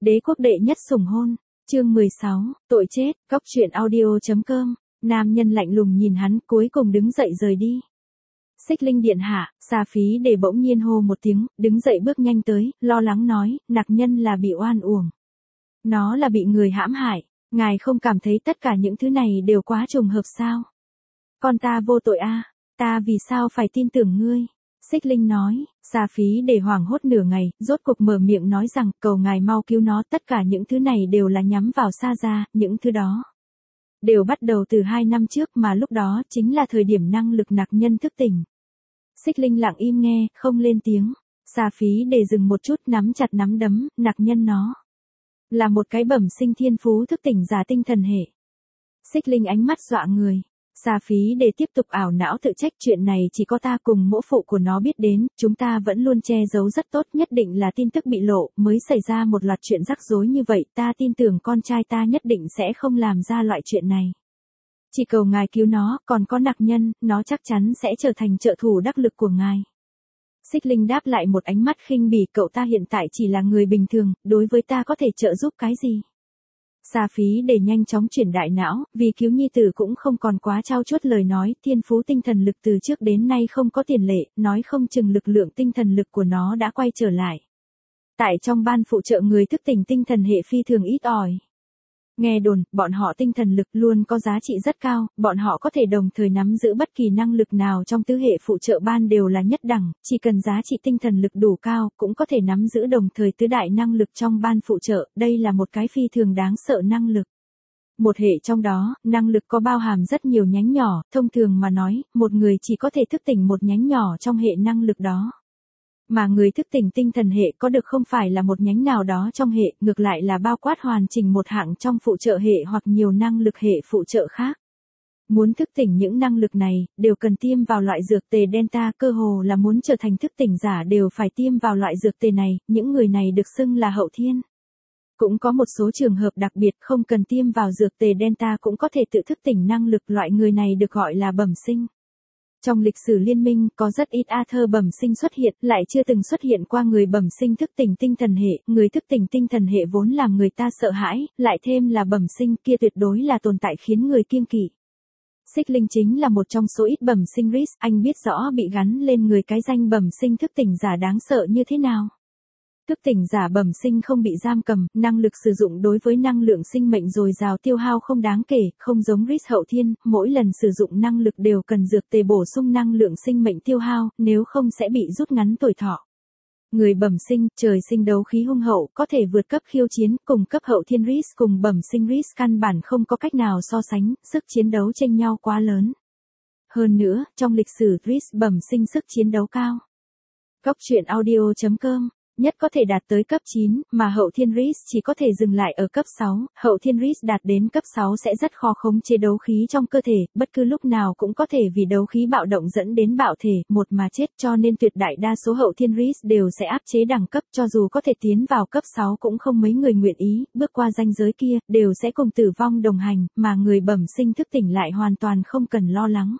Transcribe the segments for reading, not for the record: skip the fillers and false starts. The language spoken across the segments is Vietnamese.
Đế quốc đệ nhất sủng hôn. Chương 16, tội chết. Cóc truyện audio.com. Nam nhân lạnh lùng nhìn hắn, cuối cùng đứng dậy rời đi. Xích Linh điện hạ, Sa Phí để bỗng nhiên hô một tiếng, đứng dậy bước nhanh tới, lo lắng nói, nặc nhân là bị oan uổng. Nó là bị người hãm hại, ngài không cảm thấy tất cả những thứ này đều quá trùng hợp sao? Con ta vô tội a, ta vì sao phải tin tưởng ngươi? Xích Linh nói. Sa Phí để hoảng hốt nửa ngày, rốt cục mở miệng nói rằng, cầu ngài mau cứu nó, tất cả những thứ này đều là nhắm vào Sa gia, những thứ đó đều bắt đầu từ 2 năm trước mà lúc đó chính là thời điểm năng lực nặc nhân thức tỉnh. Xích Linh lặng im nghe, không lên tiếng. Sa Phí để dừng một chút, nắm chặt nắm đấm, nặc nhân nó là một cái bẩm sinh thiên phú thức tỉnh giả tinh thần hệ. Xích Linh ánh mắt dọa người. Sa Phí để tiếp tục ảo não tự trách, chuyện này chỉ có ta cùng mỗ phụ của nó biết đến, chúng ta vẫn luôn che giấu rất tốt, nhất định là tin tức bị lộ, mới xảy ra một loạt chuyện rắc rối như vậy, ta tin tưởng con trai ta nhất định sẽ không làm ra loại chuyện này. Chỉ cầu ngài cứu nó, còn có nặc nhân, nó chắc chắn sẽ trở thành trợ thủ đắc lực của ngài. Xích Linh đáp lại một ánh mắt khinh bỉ, cậu ta hiện tại chỉ là người bình thường, đối với ta có thể trợ giúp cái gì? Sa Phí để nhanh chóng chuyển đại não, vì cứu nhi tử cũng không còn quá trau chuốt lời nói, thiên phú tinh thần lực từ trước đến nay không có tiền lệ, nói không chừng lực lượng tinh thần lực của nó đã quay trở lại. Tại trong ban phụ trợ người thức tỉnh tinh thần hệ phi thường ít ỏi. Nghe đồn, bọn họ tinh thần lực luôn có giá trị rất cao, bọn họ có thể đồng thời nắm giữ bất kỳ năng lực nào trong tứ hệ phụ trợ ban đều là nhất đẳng, chỉ cần giá trị tinh thần lực đủ cao, cũng có thể nắm giữ đồng thời tứ đại năng lực trong ban phụ trợ, đây là một cái phi thường đáng sợ năng lực. Một hệ trong đó, năng lực có bao hàm rất nhiều nhánh nhỏ, thông thường mà nói, một người chỉ có thể thức tỉnh một nhánh nhỏ trong hệ năng lực đó. Mà người thức tỉnh tinh thần hệ có được không phải là một nhánh nào đó trong hệ, ngược lại là bao quát hoàn chỉnh một hạng trong phụ trợ hệ hoặc nhiều năng lực hệ phụ trợ khác. Muốn thức tỉnh những năng lực này, đều cần tiêm vào loại dược tề Delta, cơ hồ là muốn trở thành thức tỉnh giả đều phải tiêm vào loại dược tề này, những người này được xưng là hậu thiên. Cũng có một số trường hợp đặc biệt không cần tiêm vào dược tề Delta cũng có thể tự thức tỉnh năng lực, loại người này được gọi là bẩm sinh. Trong lịch sử liên minh, có rất ít Aether bẩm sinh xuất hiện, lại chưa từng xuất hiện qua người bẩm sinh thức tỉnh tinh thần hệ, người thức tỉnh tinh thần hệ vốn làm người ta sợ hãi, lại thêm là bẩm sinh, kia tuyệt đối là tồn tại khiến người kiêng kỵ. Xích Linh chính là một trong số ít bẩm sinh Risk, anh biết rõ bị gắn lên người cái danh bẩm sinh thức tỉnh giả đáng sợ như thế nào. Thức tỉnh giả bẩm sinh không bị giam cầm, năng lực sử dụng đối với năng lượng sinh mệnh dồi dào, tiêu hao không đáng kể, không giống Risk hậu thiên, mỗi lần sử dụng năng lực đều cần dược tề bổ sung năng lượng sinh mệnh tiêu hao, nếu không sẽ bị rút ngắn tuổi thọ. Người bẩm sinh, trời sinh đấu khí hung hậu, có thể vượt cấp khiêu chiến, cùng cấp hậu thiên Risk cùng bẩm sinh Risk căn bản không có cách nào so sánh, sức chiến đấu chênh nhau quá lớn. Hơn nữa, trong lịch sử Risk bẩm sinh sức chiến đấu cao. Cóc truyện audio.com. Nhất có thể đạt tới cấp 9, mà hậu thiên Risk chỉ có thể dừng lại ở cấp 6, hậu thiên Risk đạt đến cấp 6 sẽ rất khó khống chế đấu khí trong cơ thể, bất cứ lúc nào cũng có thể vì đấu khí bạo động dẫn đến bạo thể, một mà chết, cho nên tuyệt đại đa số hậu thiên Risk đều sẽ áp chế đẳng cấp, cho dù có thể tiến vào cấp 6 cũng không mấy người nguyện ý, bước qua ranh giới kia, đều sẽ cùng tử vong đồng hành, mà người bẩm sinh thức tỉnh lại hoàn toàn không cần lo lắng.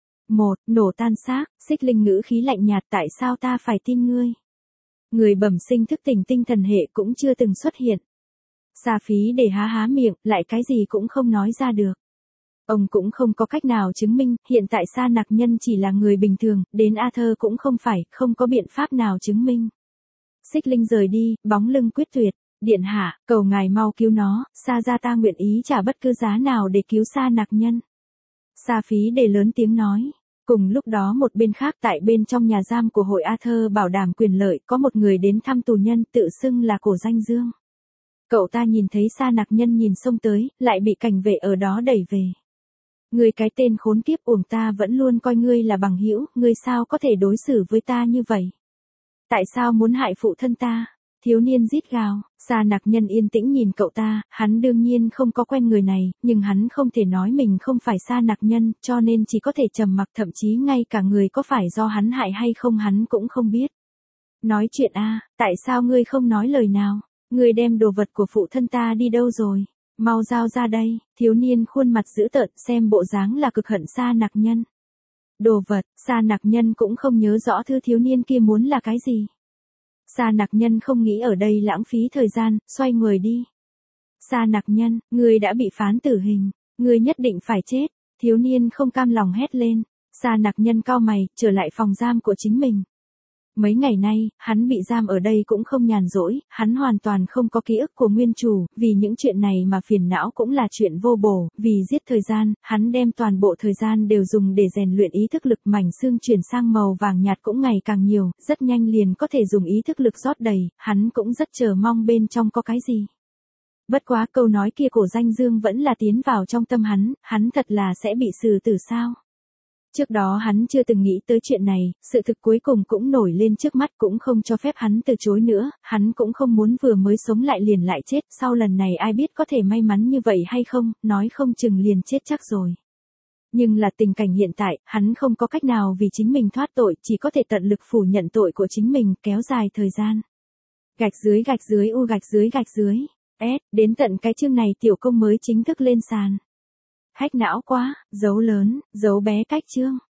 1. Nổ tan xác. Xích Linh ngữ khí lạnh nhạt, tại sao ta phải tin ngươi? Người bẩm sinh thức tỉnh tinh thần hệ cũng chưa từng xuất hiện. Sa Phí để há miệng, lại cái gì cũng không nói ra được. Ông cũng không có cách nào chứng minh, hiện tại Sa nặc nhân chỉ là người bình thường, đến Aether cũng không phải, không có biện pháp nào chứng minh. Xích Linh rời đi, bóng lưng quyết tuyệt, điện hạ, cầu ngài mau cứu nó, Sa gia ta nguyện ý trả bất cứ giá nào để cứu Sa nặc nhân. Sa Phí để lớn tiếng nói. Cùng lúc đó một bên khác tại bên trong nhà giam của hội Aether bảo đảm quyền lợi, có một người đến thăm tù nhân tự xưng là Cổ Danh Dương. Cậu ta nhìn thấy Sa nặc nhân nhìn xông tới, lại bị cảnh vệ ở đó đẩy về. Ngươi cái tên khốn kiếp, uổng ta vẫn luôn coi ngươi là bằng hữu, ngươi sao có thể đối xử với ta như vậy? Tại sao muốn hại phụ thân ta? Thiếu niên rít gào. Sa nặc nhân yên tĩnh nhìn cậu ta, hắn đương nhiên không có quen người này, nhưng hắn không thể nói mình không phải Sa nặc nhân, cho nên chỉ có thể trầm mặc, thậm chí ngay cả người có phải do hắn hại hay không hắn cũng không biết. Nói chuyện a, tại sao ngươi không nói lời nào? Ngươi đem đồ vật của phụ thân ta đi đâu rồi? Mau giao ra đây. Thiếu niên khuôn mặt dữ tợn, xem bộ dáng là cực hận Sa nặc nhân. Đồ vật, Sa nặc nhân cũng không nhớ rõ thứ thiếu niên kia muốn là cái gì. Sa Nặc Nhân không nghĩ ở đây lãng phí thời gian, xoay người đi. Sa Nặc Nhân, ngươi đã bị phán tử hình, ngươi nhất định phải chết. Thiếu niên không cam lòng hét lên. Sa Nặc Nhân cau mày, trở lại phòng giam của chính mình. Mấy ngày nay, hắn bị giam ở đây cũng không nhàn rỗi, hắn hoàn toàn không có ký ức của nguyên chủ, vì những chuyện này mà phiền não cũng là chuyện vô bổ, vì giết thời gian, hắn đem toàn bộ thời gian đều dùng để rèn luyện ý thức lực, mảnh xương chuyển sang màu vàng nhạt cũng ngày càng nhiều, rất nhanh liền có thể dùng ý thức lực rót đầy, hắn cũng rất chờ mong bên trong có cái gì. Bất quá câu nói kia của Danh Dương vẫn là tiến vào trong tâm hắn thật là sẽ bị xử tử sao? Trước đó hắn chưa từng nghĩ tới chuyện này, sự thực cuối cùng cũng nổi lên trước mắt cũng không cho phép hắn từ chối nữa, hắn cũng không muốn vừa mới sống lại liền lại chết, sau lần này ai biết có thể may mắn như vậy hay không, nói không chừng liền chết chắc rồi. Nhưng là tình cảnh hiện tại, hắn không có cách nào vì chính mình thoát tội, chỉ có thể tận lực phủ nhận tội của chính mình, kéo dài thời gian. Gạch dưới u gạch dưới. Đến tận cái chương này tiểu công mới chính thức lên sàn. Hack não quá, dấu lớn, dấu bé cách chương.